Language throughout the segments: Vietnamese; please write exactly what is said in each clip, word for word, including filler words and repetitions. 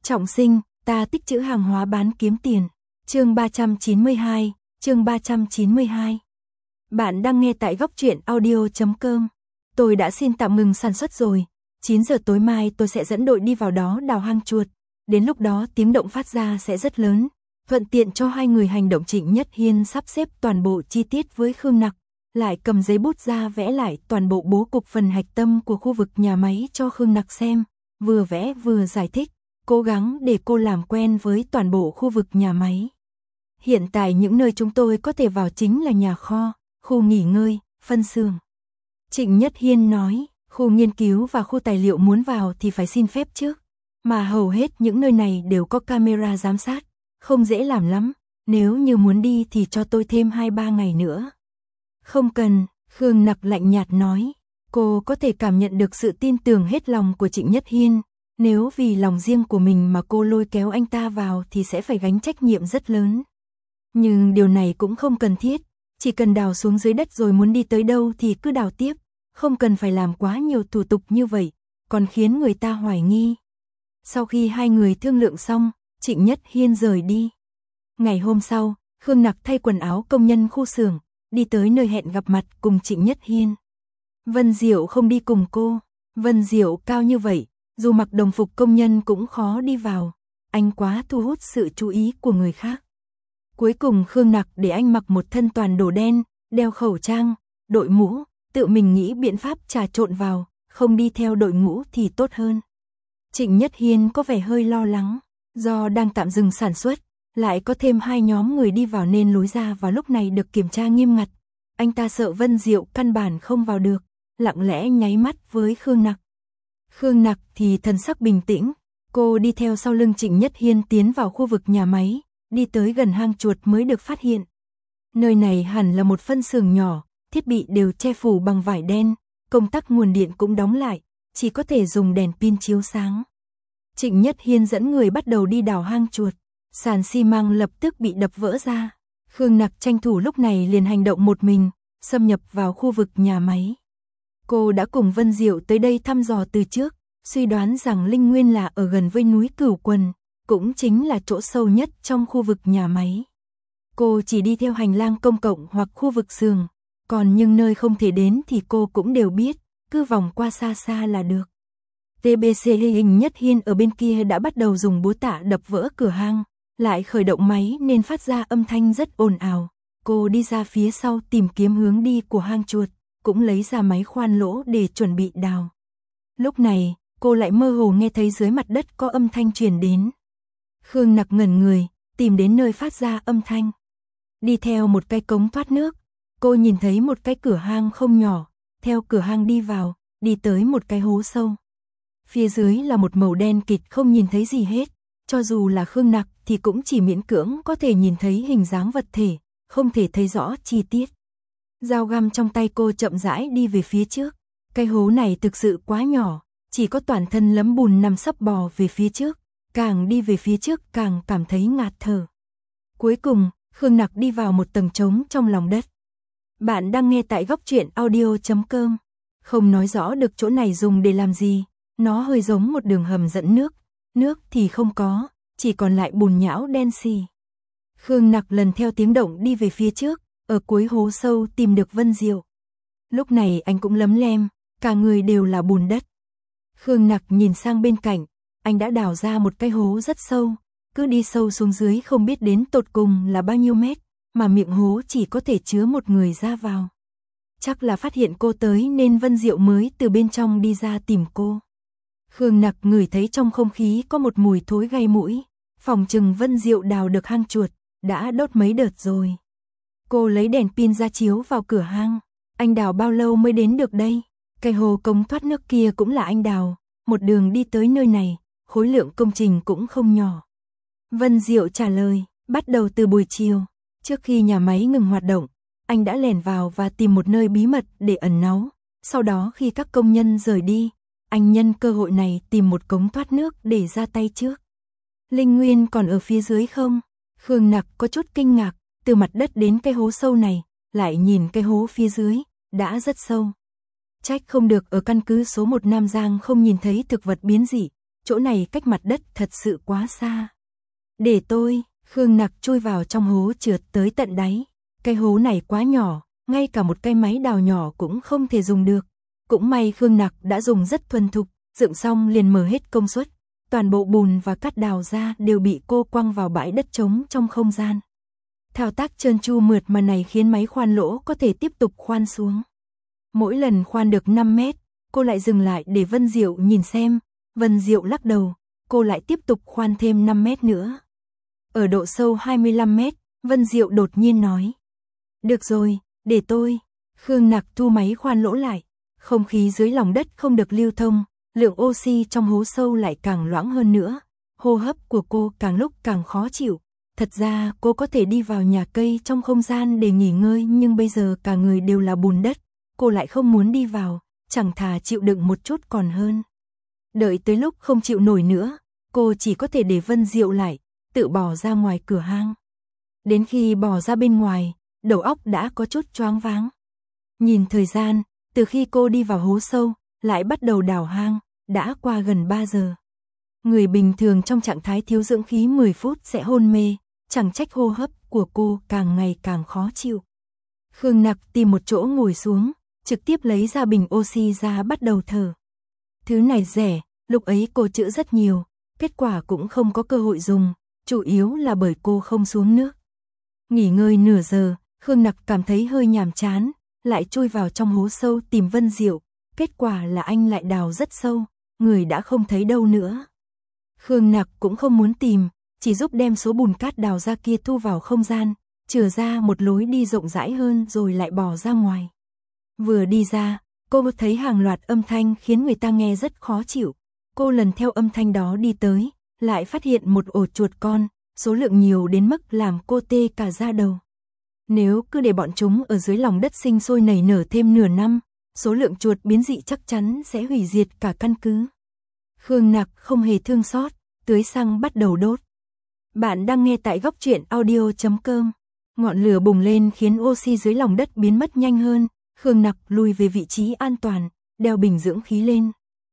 Trọng sinh, ta tích trữ hàng hóa bán kiếm tiền. Chương ba trăm chín mươi hai, chương ba trăm chín mươi hai. Bạn đang nghe tại góc truyện audio chấm com. Tôi đã xin tạm ngừng sản xuất rồi. chín giờ tối mai tôi sẽ dẫn đội đi vào đó đào hang chuột. Đến lúc đó tiếng động phát ra sẽ rất lớn. Thuận tiện cho hai người hành động. Trịnh Nhất Hiên sắp xếp toàn bộ chi tiết với Khương Nặc, lại cầm giấy bút ra vẽ lại toàn bộ bố cục phần hạch tâm của khu vực nhà máy cho Khương Nặc xem, vừa vẽ vừa giải thích, cố gắng để cô làm quen với toàn bộ khu vực nhà máy. Hiện tại những nơi chúng tôi có thể vào chính là nhà kho, khu nghỉ ngơi, phân xưởng. Trịnh Nhất Hiên nói, khu nghiên cứu và khu tài liệu muốn vào thì phải xin phép trước, mà hầu hết những nơi này đều có camera giám sát, không dễ làm lắm, nếu như muốn đi thì cho tôi thêm hai ba ngày nữa. Không cần, Khương Nặc lạnh nhạt nói, cô có thể cảm nhận được sự tin tưởng hết lòng của Trịnh Nhất Hiên, nếu vì lòng riêng của mình mà cô lôi kéo anh ta vào thì sẽ phải gánh trách nhiệm rất lớn. Nhưng điều này cũng không cần thiết, chỉ cần đào xuống dưới đất rồi muốn đi tới đâu thì cứ đào tiếp, không cần phải làm quá nhiều thủ tục như vậy, còn khiến người ta hoài nghi. Sau khi hai người thương lượng xong, Trịnh Nhất Hiên rời đi. Ngày hôm sau, Khương Nặc thay quần áo công nhân khu xưởng, đi tới nơi hẹn gặp mặt cùng Trịnh Nhất Hiên. Vân Diệu không đi cùng cô, Vân Diệu cao như vậy, dù mặc đồng phục công nhân cũng khó đi vào, anh quá thu hút sự chú ý của người khác. Cuối cùng Khương Nặc để anh mặc một thân toàn đồ đen, đeo khẩu trang, đội mũ, tự mình nghĩ biện pháp trà trộn vào, không đi theo đội ngũ thì tốt hơn. Trịnh Nhất Hiên có vẻ hơi lo lắng, do đang tạm dừng sản xuất, lại có thêm hai nhóm người đi vào nên lối ra vào lúc này được kiểm tra nghiêm ngặt. Anh ta sợ Vân Diệu căn bản không vào được, lặng lẽ nháy mắt với Khương Nặc. Khương Nặc thì thần sắc bình tĩnh, cô đi theo sau lưng Trịnh Nhất Hiên tiến vào khu vực nhà máy, đi tới gần hang chuột mới được phát hiện. Nơi này hẳn là một phân xưởng nhỏ, thiết bị đều che phủ bằng vải đen, công tắc nguồn điện cũng đóng lại, chỉ có thể dùng đèn pin chiếu sáng. Trịnh Nhất Hiên dẫn người bắt đầu đi đào hang chuột, sàn xi măng lập tức bị đập vỡ ra. Khương Nặc tranh thủ lúc này liền hành động một mình, xâm nhập vào khu vực nhà máy. Cô đã cùng Vân Diệu tới đây thăm dò từ trước, suy đoán rằng Linh Nguyên là ở gần với núi Cửu Quần, cũng chính là chỗ sâu nhất trong khu vực nhà máy. Cô chỉ đi theo hành lang công cộng hoặc khu vực xưởng, còn những nơi không thể đến thì cô cũng đều biết, cứ vòng qua xa xa là được. tê bê xê Hình Nhất Hiên ở bên kia đã bắt đầu dùng búa tạ đập vỡ cửa hang, lại khởi động máy nên phát ra âm thanh rất ồn ào. Cô đi ra phía sau tìm kiếm hướng đi của hang chuột, cũng lấy ra máy khoan lỗ để chuẩn bị đào. Lúc này, cô lại mơ hồ nghe thấy dưới mặt đất có âm thanh truyền đến. Khương Nặc ngẩn người, tìm đến nơi phát ra âm thanh. Đi theo một cái cống thoát nước, cô nhìn thấy một cái cửa hang không nhỏ, theo cửa hang đi vào, đi tới một cái hố sâu. Phía dưới là một màu đen kịt không nhìn thấy gì hết, cho dù là Khương Nặc thì cũng chỉ miễn cưỡng có thể nhìn thấy hình dáng vật thể, không thể thấy rõ chi tiết. Dao găm trong tay cô chậm rãi đi về phía trước, cái hố này thực sự quá nhỏ, chỉ có toàn thân lấm bùn nằm sấp bò về phía trước, càng đi về phía trước càng cảm thấy ngạt thở. Cuối cùng, Khương Nặc đi vào một tầng trống trong lòng đất. Bạn đang nghe tại góc truyện audio chấm com. Không nói rõ được chỗ này dùng để làm gì, nó hơi giống một đường hầm dẫn nước, nước thì không có, chỉ còn lại bùn nhão đen xì. Khương Nặc lần theo tiếng động đi về phía trước, ở cuối hố sâu tìm được Vân Diệu. Lúc này anh cũng lấm lem, cả người đều là bùn đất. Khương Nặc nhìn sang bên cạnh, anh đã đào ra một cái hố rất sâu, cứ đi sâu xuống dưới không biết đến tột cùng là bao nhiêu mét, mà miệng hố chỉ có thể chứa một người ra vào. Chắc là phát hiện cô tới nên Vân Diệu mới từ bên trong đi ra tìm cô. Khương Nặc ngửi thấy trong không khí có một mùi thối gai mũi, phòng chừng Vân Diệu đào được hang chuột, đã đốt mấy đợt rồi. Cô lấy đèn pin ra chiếu vào cửa hang, anh đào bao lâu mới đến được đây? Cái hồ cống thoát nước kia cũng là anh đào, một đường đi tới nơi này, khối lượng công trình cũng không nhỏ. Vân Diệu trả lời, bắt đầu từ buổi chiều, trước khi nhà máy ngừng hoạt động, anh đã lẻn vào và tìm một nơi bí mật để ẩn náu, sau đó khi các công nhân rời đi, anh nhân cơ hội này tìm một cống thoát nước để ra tay trước. Linh Nguyên còn ở phía dưới không? Khương Nặc có chút kinh ngạc, từ mặt đất đến cái hố sâu này, lại nhìn cái hố phía dưới, đã rất sâu. Trách không được ở căn cứ số một Nam Giang không nhìn thấy thực vật biến dị, chỗ này cách mặt đất thật sự quá xa. Để tôi, Khương Nặc chui vào trong hố trượt tới tận đáy. Cái hố này quá nhỏ, ngay cả một cái máy đào nhỏ cũng không thể dùng được. Cũng may Khương Nặc đã dùng rất thuần thục, dựng xong liền mở hết công suất. Toàn bộ bùn và cát đào ra đều bị cô quăng vào bãi đất trống trong không gian. Thao tác trơn tru mượt mà này khiến máy khoan lỗ có thể tiếp tục khoan xuống. Mỗi lần khoan được năm mét, cô lại dừng lại để Vân Diệu nhìn xem. Vân Diệu lắc đầu, cô lại tiếp tục khoan thêm năm mét nữa. Ở độ sâu hai mươi lăm mét, Vân Diệu đột nhiên nói. Được rồi, để tôi. Khương Nặc thu máy khoan lỗ lại. Không khí dưới lòng đất không được lưu thông, lượng oxy trong hố sâu lại càng loãng hơn nữa. Hô hấp của cô càng lúc càng khó chịu. Thật ra cô có thể đi vào nhà cây trong không gian để nghỉ ngơi, nhưng bây giờ cả người đều là bùn đất. Cô lại không muốn đi vào, chẳng thà chịu đựng một chút còn hơn. Đợi tới lúc không chịu nổi nữa, cô chỉ có thể để Vân Diệu lại, tự bỏ ra ngoài cửa hang. Đến khi bỏ ra bên ngoài, đầu óc đã có chút choáng váng. Nhìn thời gian, từ khi cô đi vào hố sâu, lại bắt đầu đào hang, đã qua gần ba giờ. Người bình thường trong trạng thái thiếu dưỡng khí mười phút sẽ hôn mê, chẳng trách hô hấp của cô càng ngày càng khó chịu. Khương Nặc tìm một chỗ ngồi xuống, trực tiếp lấy ra bình oxy ra bắt đầu thở. Thứ này rẻ, lúc ấy cô trữ rất nhiều, kết quả cũng không có cơ hội dùng, chủ yếu là bởi cô không xuống nước. Nghỉ ngơi nửa giờ, Khương Nặc cảm thấy hơi nhàm chán, lại chui vào trong hố sâu tìm Vân Diệu, kết quả là anh lại đào rất sâu, người đã không thấy đâu nữa. Khương Nặc cũng không muốn tìm, chỉ giúp đem số bùn cát đào ra kia thu vào không gian, chừa ra một lối đi rộng rãi hơn rồi lại bỏ ra ngoài. Vừa đi ra, cô thấy hàng loạt âm thanh khiến người ta nghe rất khó chịu. Cô lần theo âm thanh đó đi tới, lại phát hiện một ổ chuột con, số lượng nhiều đến mức làm cô tê cả da đầu. Nếu cứ để bọn chúng ở dưới lòng đất sinh sôi nảy nở thêm nửa năm, số lượng chuột biến dị chắc chắn sẽ hủy diệt cả căn cứ. Khương Nặc không hề thương xót, tưới xăng bắt đầu đốt. Bạn đang nghe tại góc truyện audio chấm com. Ngọn lửa bùng lên khiến oxy dưới lòng đất biến mất nhanh hơn. Khương Nặc lùi về vị trí an toàn, đeo bình dưỡng khí lên.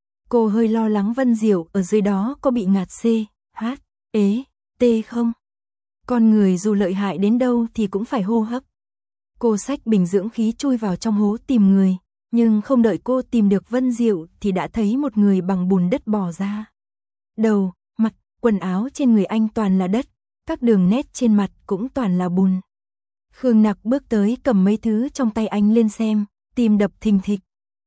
Cô hơi lo lắng Vân Diệu ở dưới đó có bị ngạt C, H, ế, T không? Con người dù lợi hại đến đâu thì cũng phải hô hấp. Cô xách bình dưỡng khí chui vào trong hố tìm người, nhưng không đợi cô tìm được Vân Diệu thì đã thấy một người bằng bùn đất bò ra. Đầu, mặt, quần áo trên người anh toàn là đất, các đường nét trên mặt cũng toàn là bùn. Khương Nặc bước tới cầm mấy thứ trong tay anh lên xem, tim đập thình thịch.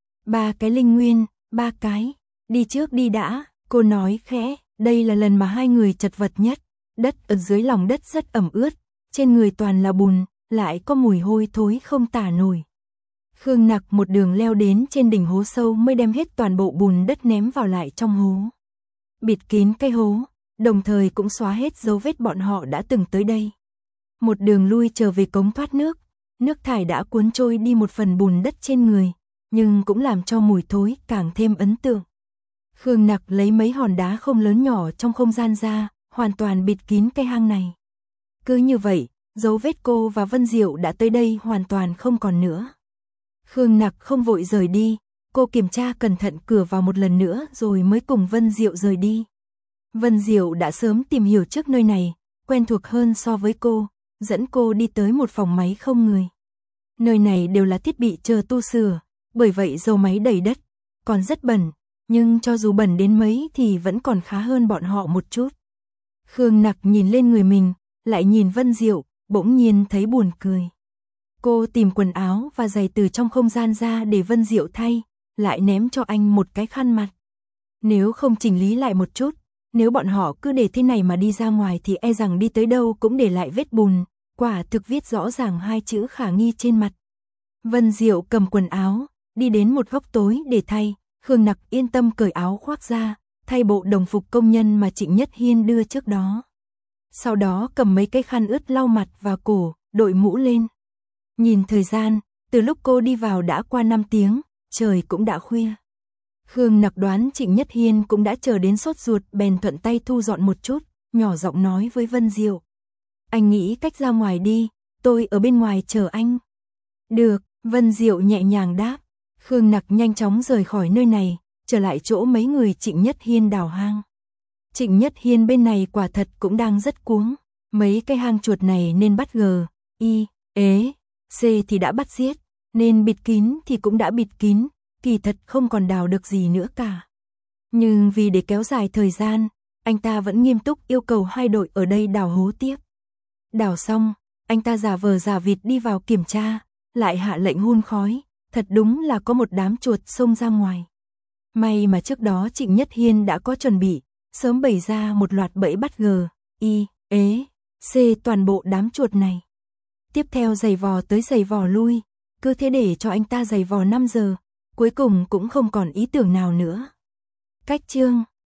Ba cái linh nguyên, ba cái, đi trước đi đã, cô nói khẽ, đây là lần mà hai người chật vật nhất. Đất ở dưới lòng đất rất ẩm ướt, trên người toàn là bùn, lại có mùi hôi thối không tả nổi. Khương Nặc một đường leo đến trên đỉnh hố sâu mới đem hết toàn bộ bùn đất ném vào lại trong hố. Bịt kín cái hố, đồng thời cũng xóa hết dấu vết bọn họ đã từng tới đây. Một đường lui trở về cống thoát nước, nước thải đã cuốn trôi đi một phần bùn đất trên người, nhưng cũng làm cho mùi thối càng thêm ấn tượng. Khương Nặc lấy mấy hòn đá không lớn nhỏ trong không gian ra, hoàn toàn bịt kín cái hang này. Cứ như vậy, dấu vết cô và Vân Diệu đã tới đây hoàn toàn không còn nữa. Khương Nặc không vội rời đi, cô kiểm tra cẩn thận cửa vào một lần nữa rồi mới cùng Vân Diệu rời đi. Vân Diệu đã sớm tìm hiểu trước nơi này, quen thuộc hơn so với cô, dẫn cô đi tới một phòng máy không người. Nơi này đều là thiết bị chờ tu sửa, bởi vậy dầu máy đầy đất, còn rất bẩn, nhưng cho dù bẩn đến mấy thì vẫn còn khá hơn bọn họ một chút. Khương Nặc nhìn lên người mình, lại nhìn Vân Diệu, bỗng nhiên thấy buồn cười. Cô tìm quần áo và giày từ trong không gian ra để Vân Diệu thay, lại ném cho anh một cái khăn mặt. Nếu không chỉnh lý lại một chút, nếu bọn họ cứ để thế này mà đi ra ngoài thì e rằng đi tới đâu cũng để lại vết bùn, quả thực viết rõ ràng hai chữ khả nghi trên mặt. Vân Diệu cầm quần áo, đi đến một góc tối để thay, Khương Nặc yên tâm cởi áo khoác ra, thay bộ đồng phục công nhân mà Trịnh Nhất Hiên đưa trước đó. Sau đó cầm mấy cái khăn ướt lau mặt và cổ, đội mũ lên. Nhìn thời gian, từ lúc cô đi vào đã qua năm tiếng, trời cũng đã khuya. Khương Nặc đoán Trịnh Nhất Hiên cũng đã chờ đến sốt ruột bèn thuận tay thu dọn một chút, nhỏ giọng nói với Vân Diệu. Anh nghĩ cách ra ngoài đi, tôi ở bên ngoài chờ anh. Được, Vân Diệu nhẹ nhàng đáp. Khương Nặc nhanh chóng rời khỏi nơi này, trở lại chỗ mấy người Trịnh Nhất Hiên đào hang. Trịnh Nhất Hiên bên này quả thật cũng đang rất cuống. Mấy cái hang chuột này nên bắt G, I, ế, C thì đã bắt giết, nên bịt kín thì cũng đã bịt kín, kỳ thật không còn đào được gì nữa cả. Nhưng vì để kéo dài thời gian, anh ta vẫn nghiêm túc yêu cầu hai đội ở đây đào hố tiếp. Đào xong, anh ta giả vờ giả vịt đi vào kiểm tra, lại hạ lệnh hun khói, thật đúng là có một đám chuột xông ra ngoài. May mà trước đó Trịnh Nhất Hiên đã có chuẩn bị, sớm bày ra một loạt bẫy bắt G, I, ế, C toàn bộ đám chuột này. Tiếp theo giày vò tới giày vò lui, cứ thế để cho anh ta giày vò năm giờ, cuối cùng cũng không còn ý tưởng nào nữa. Cách chương